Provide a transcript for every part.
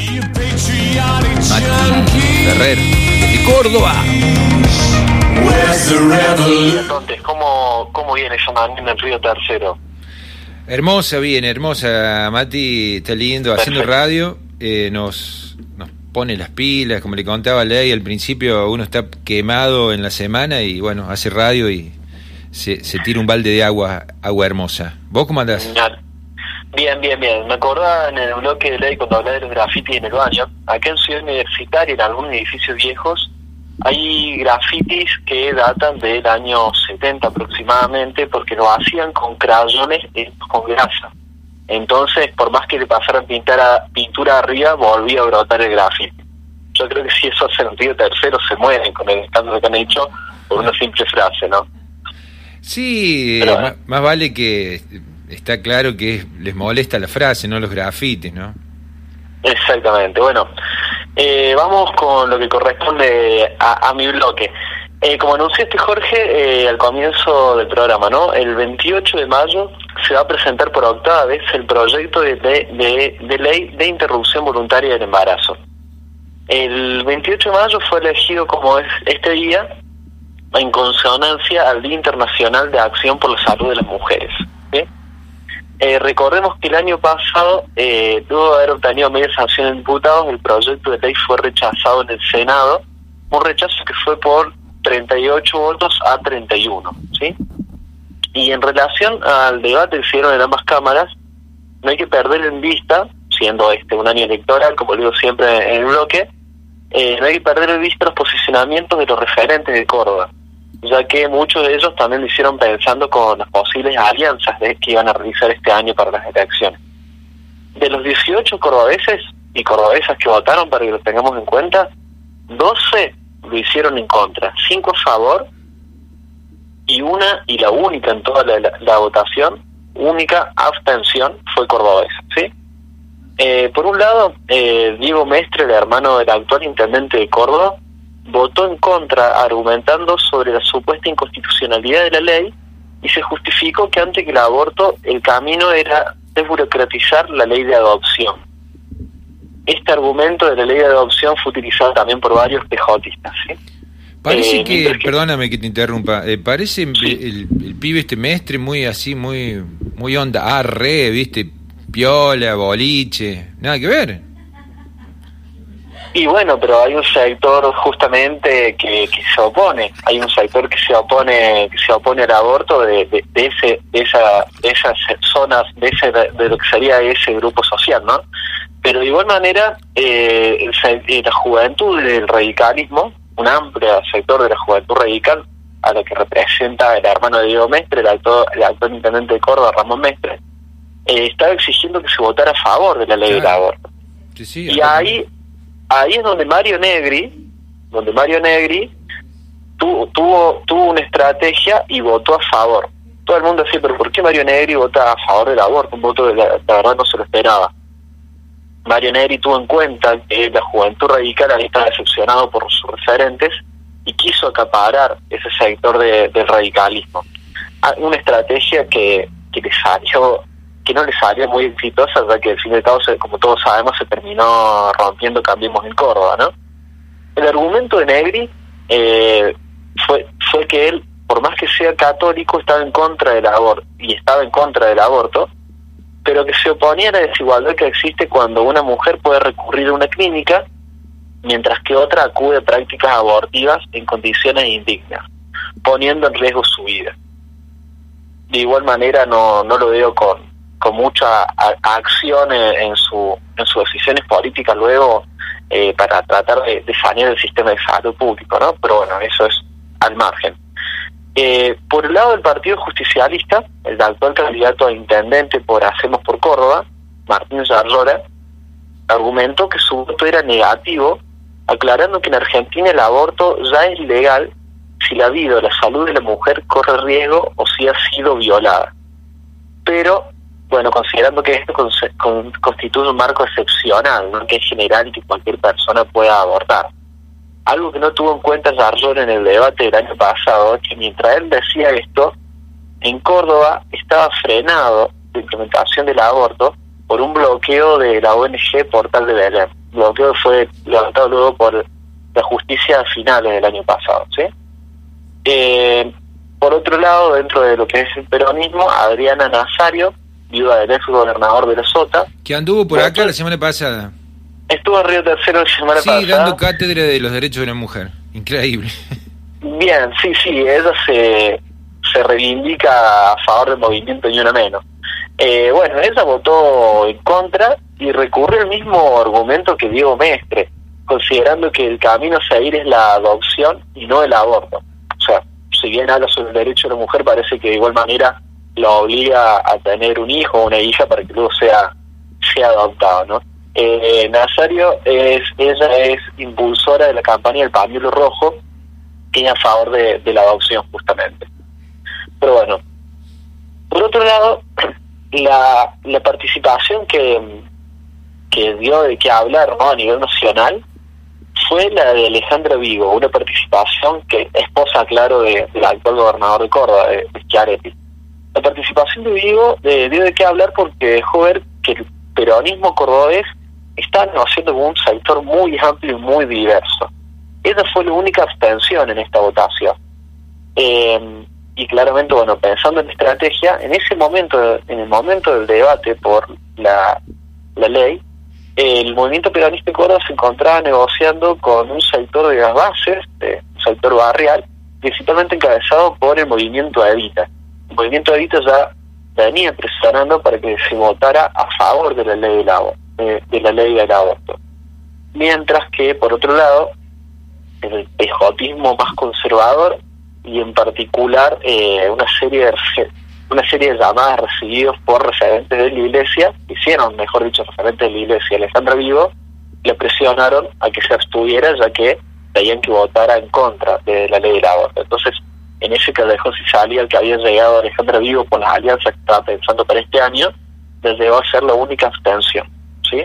Mati Ferrer, desde Córdoba. Entonces, ¿cómo viene esa mañana en Río Tercero? Hermosa, bien, hermosa, Mati, está lindo, haciendo radio, nos pone las pilas, como le contaba Ley, al principio uno está quemado en la semana y bueno, hace radio y se tira un balde de agua hermosa. ¿Vos cómo andás? Bien. Me acordaba en el bloque de Ley cuando hablaba de los grafitis en el baño. Acá en Ciudad Universitaria, en algunos edificios viejos, hay grafitis que datan del año 70 aproximadamente, porque lo hacían con crayones con grasa. Entonces, por más que le pasaran pintura arriba, volvía a brotar el grafiti. Yo creo que si eso hace en Río Tercero, se mueren con el escándalo que han hecho por una simple frase, ¿no? Sí, pero, más vale que está claro que les molesta la frase, no los grafitis, ¿no? Exactamente. Bueno, vamos con lo que corresponde a mi bloque. Como anunciaste, Jorge, al comienzo del programa, ¿no? El 28 de mayo se va a presentar por octava vez el proyecto de ley de interrupción voluntaria del embarazo. El 28 de mayo fue elegido como este día en consonancia al Día Internacional de Acción por la Salud de las Mujeres. ¿Sí? Recordemos que el año pasado, luego de haber obtenido media sanción de diputados, el proyecto de ley fue rechazado en el Senado, un rechazo que fue por 38 votos a 31, ¿sí? Y en relación al debate que se dieron en ambas cámaras, no hay que perder en vista, siendo un año electoral, como digo siempre en el bloque, no hay que perder en vista los posicionamientos de los referentes de Córdoba, ya que muchos de ellos también lo hicieron pensando con las posibles alianzas que iban a realizar este año para las elecciones. De los 18 cordobeses y cordobesas que votaron, para que lo tengamos en cuenta, 12 lo hicieron en contra, 5 a favor, y la única en toda la votación, única abstención, fue cordobesa, ¿sí? Por un lado, Diego Mestre, el hermano del actual intendente de Córdoba, votó en contra argumentando sobre la supuesta inconstitucionalidad de la ley y se justificó que antes que el aborto el camino era desburocratizar la ley de adopción. Este argumento de la ley de adopción fue utilizado también por varios pejotistas, ¿sí? Parece perdóname que te interrumpa, parece el pibe Mestre muy así, muy onda, viste, piola, boliche, nada que ver. Y bueno, pero hay un sector justamente que se opone, hay un sector que se opone al aborto de esas zonas, de lo que sería ese grupo social, ¿no? Pero de igual manera, la juventud del radicalismo, un amplio sector de la juventud radical, a la que representa el hermano de Diego Mestre, el actual intendente de Córdoba, Ramón Mestre, estaba exigiendo que se votara a favor de la ley del aborto. Sí, y ahí es donde Mario Negri tuvo una estrategia y votó a favor. Todo el mundo decía, pero ¿por qué Mario Negri vota a favor del aborto? Un voto que la verdad no se lo esperaba. Mario Negri tuvo en cuenta que la juventud radical había estado decepcionado por sus referentes y quiso acaparar ese sector del radicalismo. Una estrategia que no le salió muy exitosa, ya que al fin y al cabo, como todos sabemos, se terminó rompiendo Cambiemos en Córdoba, ¿no? El argumento de Negri fue que él, por más que sea católico, estaba en contra del aborto, pero que se oponía a la desigualdad que existe cuando una mujer puede recurrir a una clínica, mientras que otra acude a prácticas abortivas en condiciones indignas, poniendo en riesgo su vida. De igual manera no lo veo con mucha acción en sus decisiones políticas luego para tratar de sanear el sistema de salud público, ¿no? Pero bueno, eso es al margen. Por el lado del Partido Justicialista, el actual candidato a intendente por Hacemos por Córdoba, Martín Yarlora, argumentó que su voto era negativo, aclarando que en Argentina el aborto ya es legal si la vida o la salud de la mujer corre riesgo o si ha sido violada. Pero, bueno, considerando que esto constituye un marco excepcional, no que es general y que cualquier persona pueda abortar. Algo que no tuvo en cuenta Yarlora en el debate del año pasado, es que mientras él decía esto, en Córdoba estaba frenado la implementación del aborto por un bloqueo de la ONG Portal de Belén. Bloqueo que fue levantado luego por la justicia a finales del año pasado, ¿sí? Por otro lado, dentro de lo que es el peronismo, Adriana Nazario, viuda del ex gobernador de La Sota, que anduvo por acá la semana pasada. Estuvo en Río Tercero la semana pasada. Sí, dando cátedra de los derechos de la mujer. Increíble. Bien, sí, ella se reivindica a favor del movimiento Ni Una Menos. Bueno, ella votó en contra y recurrió al mismo argumento que Diego Mestre, considerando que el camino a seguir es la adopción y no el aborto. O sea, si bien habla sobre el derecho de la mujer, parece que de igual manera la obliga a tener un hijo o una hija para que luego sea adoptado, ¿no? Nazario ella es impulsora de la campaña del pañuelo rojo, que es a favor de la adopción justamente. Pero bueno, por otro lado, la participación que dio de qué hablar, ¿no?, a nivel nacional fue la de Alejandra Vigo, una participación que esposa, claro, del actual gobernador de Córdoba, de Schiaretti. La participación de Vigo dio de qué hablar porque dejó ver que el peronismo cordobés está haciendo como un sector muy amplio y muy diverso. Esa fue la única abstención en esta votación. Y claramente, bueno, pensando en estrategia, en el momento del debate por la ley, el movimiento peronista en Córdoba se encontraba negociando con un sector de las bases, un sector barrial, principalmente encabezado por el movimiento Evita. El movimiento Evita ya venía presionando para que se votara a favor de la ley del aborto. Mientras que, por otro lado, el pejotismo más conservador, y en particular una serie de llamadas recibidas por referentes de la Iglesia, referentes de la Iglesia, Alejandra Vigo, le presionaron a que se abstuviera, ya que tenían que votar en contra de la ley del aborto. Entonces, en ese callejón si salía el que había llegado Alejandra Vigo con las alianzas que estaba pensando para este año, les llegó a ser la única abstención, ¿sí?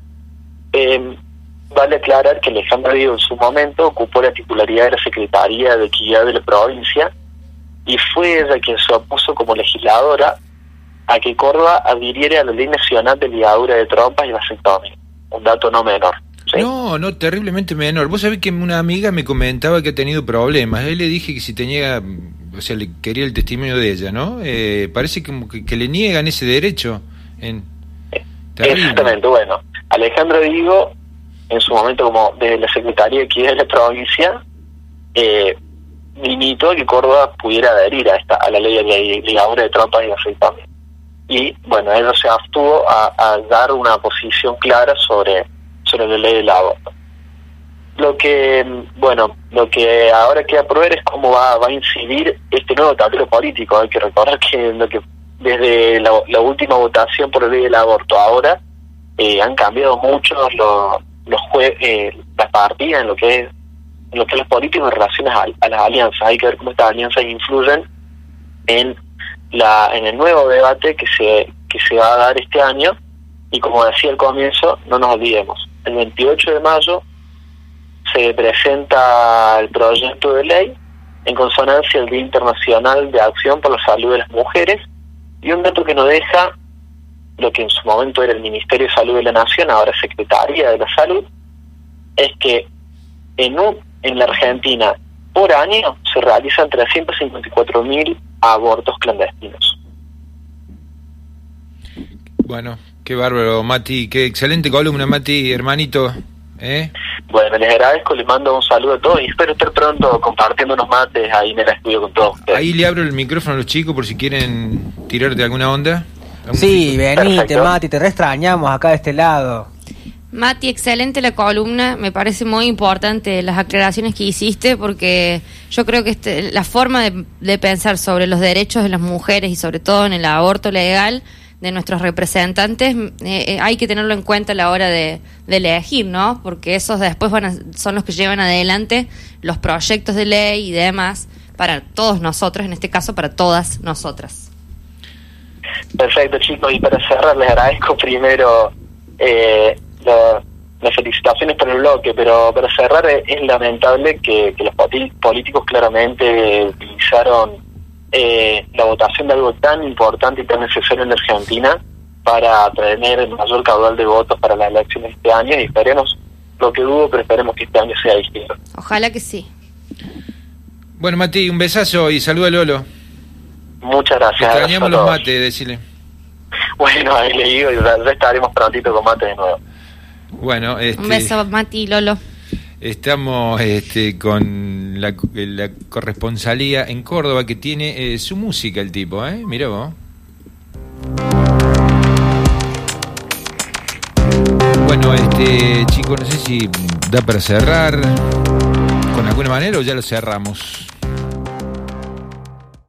Vale aclarar que Alejandra Vigo en su momento ocupó la titularidad de la Secretaría de Equidad de la provincia y fue ella quien se opuso como legisladora a que Córdoba adhiriera a la Ley Nacional de Ligadura de Trompas y Vasectomía. Un dato no menor, ¿sí? No, terriblemente menor. Vos sabés que una amiga me comentaba que ha tenido problemas. Él le dije que si tenía, le quería el testimonio de ella, ¿no? Parece como que le niegan ese derecho. Exactamente, bueno. Alejandra Vigo, en su momento como desde la Secretaría de Equidad de la provincia, limitó a que Córdoba pudiera adherir a la ley de ligadura de trompas y vasectomía. Y bueno, ella se abstuvo a dar una posición clara sobre la ley del aborto. Lo que ahora queda por ver es cómo va a incidir este nuevo tablero político. Hay que recordar que desde la última votación por la ley del aborto ahora han cambiado mucho las partidas en lo que es los políticos en relación a las alianzas. Hay que ver cómo estas alianzas influyen en el nuevo debate que se va a dar este año. Y como decía al comienzo, no nos olvidemos, el 28 de mayo se presenta el proyecto de ley en consonancia al Día Internacional de Acción por la Salud de las Mujeres, y un dato que nos deja lo que en su momento era el Ministerio de Salud de la Nación, ahora Secretaría de la Salud, es que en la Argentina por año se realizan 354.000 abortos clandestinos. Bueno, qué bárbaro, Mati, qué excelente columna, Mati, hermanito. Bueno, les agradezco, les mando un saludo a todos y espero estar pronto compartiendo unos mates ahí en el estudio con todos ustedes. Ahí le abro el micrófono a los chicos por si quieren tirarte alguna onda. Sí, venite, Mati, te re extrañamos acá de este lado. Mati, excelente la columna, me parece muy importante las aclaraciones que hiciste, porque yo creo que la forma de pensar sobre los derechos de las mujeres y sobre todo en el aborto legal de nuestros representantes hay que tenerlo en cuenta a la hora de elegir, ¿no? Porque esos después son los que llevan adelante los proyectos de ley y demás para todos nosotros, en este caso para todas nosotras. Perfecto, chicos, y para cerrar les agradezco primero las felicitaciones por el bloque, pero para cerrar es lamentable que los políticos claramente utilizaron la votación de algo tan importante y tan necesario en Argentina para tener el mayor caudal de votos para las elecciones este año, y esperemos, lo que dudo, pero esperemos que este año sea distinto. Ojalá que sí. Bueno, Mati, un besazo y saluda a Lolo. Muchas gracias. Extrañamos los mates, decile. Bueno, ahí le digo, y ya estaremos prontito con mates de nuevo. Bueno, un beso, Mati y Lolo. Estamos con la corresponsalía en Córdoba, que tiene su música el tipo, mirá vos. Bueno, chicos, no sé si da para cerrar con alguna manera o ya lo cerramos.